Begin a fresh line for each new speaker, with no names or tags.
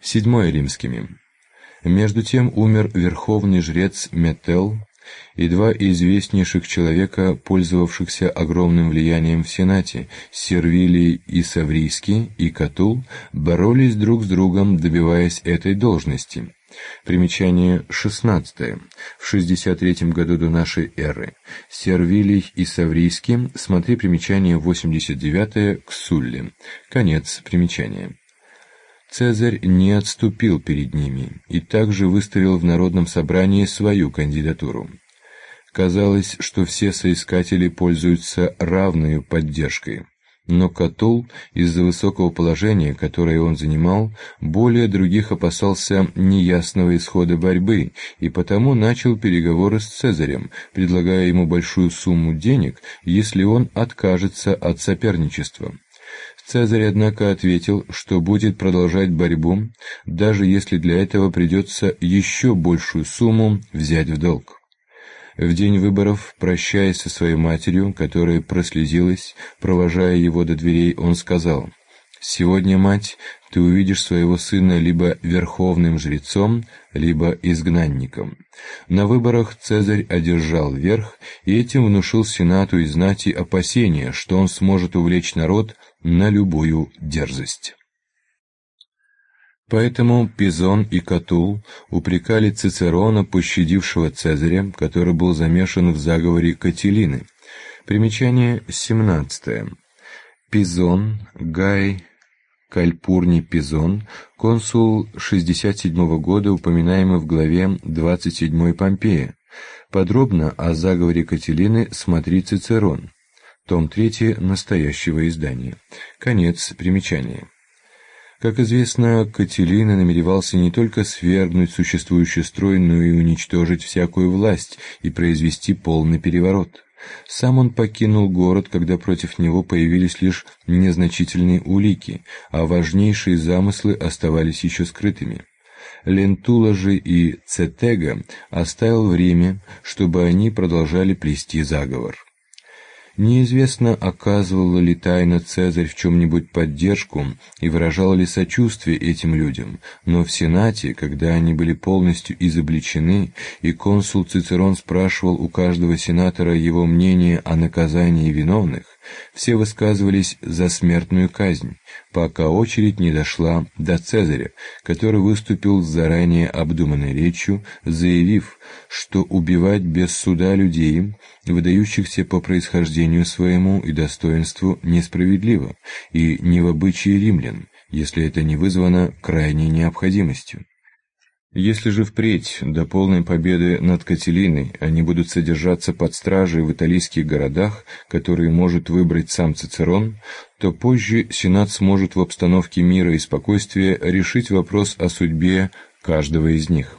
VII римскими. Между тем умер верховный жрец Метел, и два известнейших человека, пользовавшихся огромным влиянием в Сенате, Сервилий и Саврийский и Катул, боролись друг с другом, добиваясь этой должности. Примечание 16. В 63 году до нашей эры. Сервилий и Саврийский, смотри примечание 89 к Сулле. Конец примечания. Цезарь не отступил перед ними и также выставил в народном собрании свою кандидатуру. Казалось, что все соискатели пользуются равной поддержкой, но Катул из-за высокого положения, которое он занимал, более других опасался неясного исхода борьбы и потому начал переговоры с Цезарем, предлагая ему большую сумму денег, если он откажется от соперничества. Цезарь, однако, ответил, что будет продолжать борьбу, даже если для этого придется еще большую сумму взять в долг. В день выборов, прощаясь со своей матерью, которая прослезилась, провожая его до дверей, он сказал: «Сегодня, мать, ты увидишь своего сына либо верховным жрецом, либо изгнанником». На выборах Цезарь одержал верх, и этим внушил Сенату и знати опасения, что он сможет увлечь народ на любую дерзость. Поэтому Пизон и Катул упрекали Цицерона, пощадившего Цезаря, который был замешан в заговоре Катилины. Примечание 17. Пизон, Гай Кальпурний Пизон, консул 67 года, упоминаемый в главе 27 Помпея. Подробно о заговоре Катилины смотри Цицерон. Том 3 настоящего издания. Конец примечания. Как известно, Катилина намеревался не только свергнуть существующий строй, но и уничтожить всякую власть и произвести полный переворот. Сам он покинул город, когда против него появились лишь незначительные улики, а важнейшие замыслы оставались еще скрытыми. Лентула же и Цетега оставил в Риме, чтобы они продолжали плести заговор. Неизвестно, оказывала ли тайно Цезарь в чем-нибудь поддержку и выражал ли сочувствие этим людям, но в Сенате, когда они были полностью изобличены, и консул Цицерон спрашивал у каждого сенатора его мнение о наказании виновных, все высказывались за смертную казнь, пока очередь не дошла до Цезаря, который выступил с заранее обдуманной речью, заявив, что убивать без суда людей, выдающихся по происхождению своему и достоинству, несправедливо и не в обычае римлян, если это не вызвано крайней необходимостью. Если же впредь, до полной победы над Катилиной, они будут содержаться под стражей в италийских городах, которые может выбрать сам Цицерон, то позже Сенат сможет в обстановке мира и спокойствия решить вопрос о судьбе каждого из них.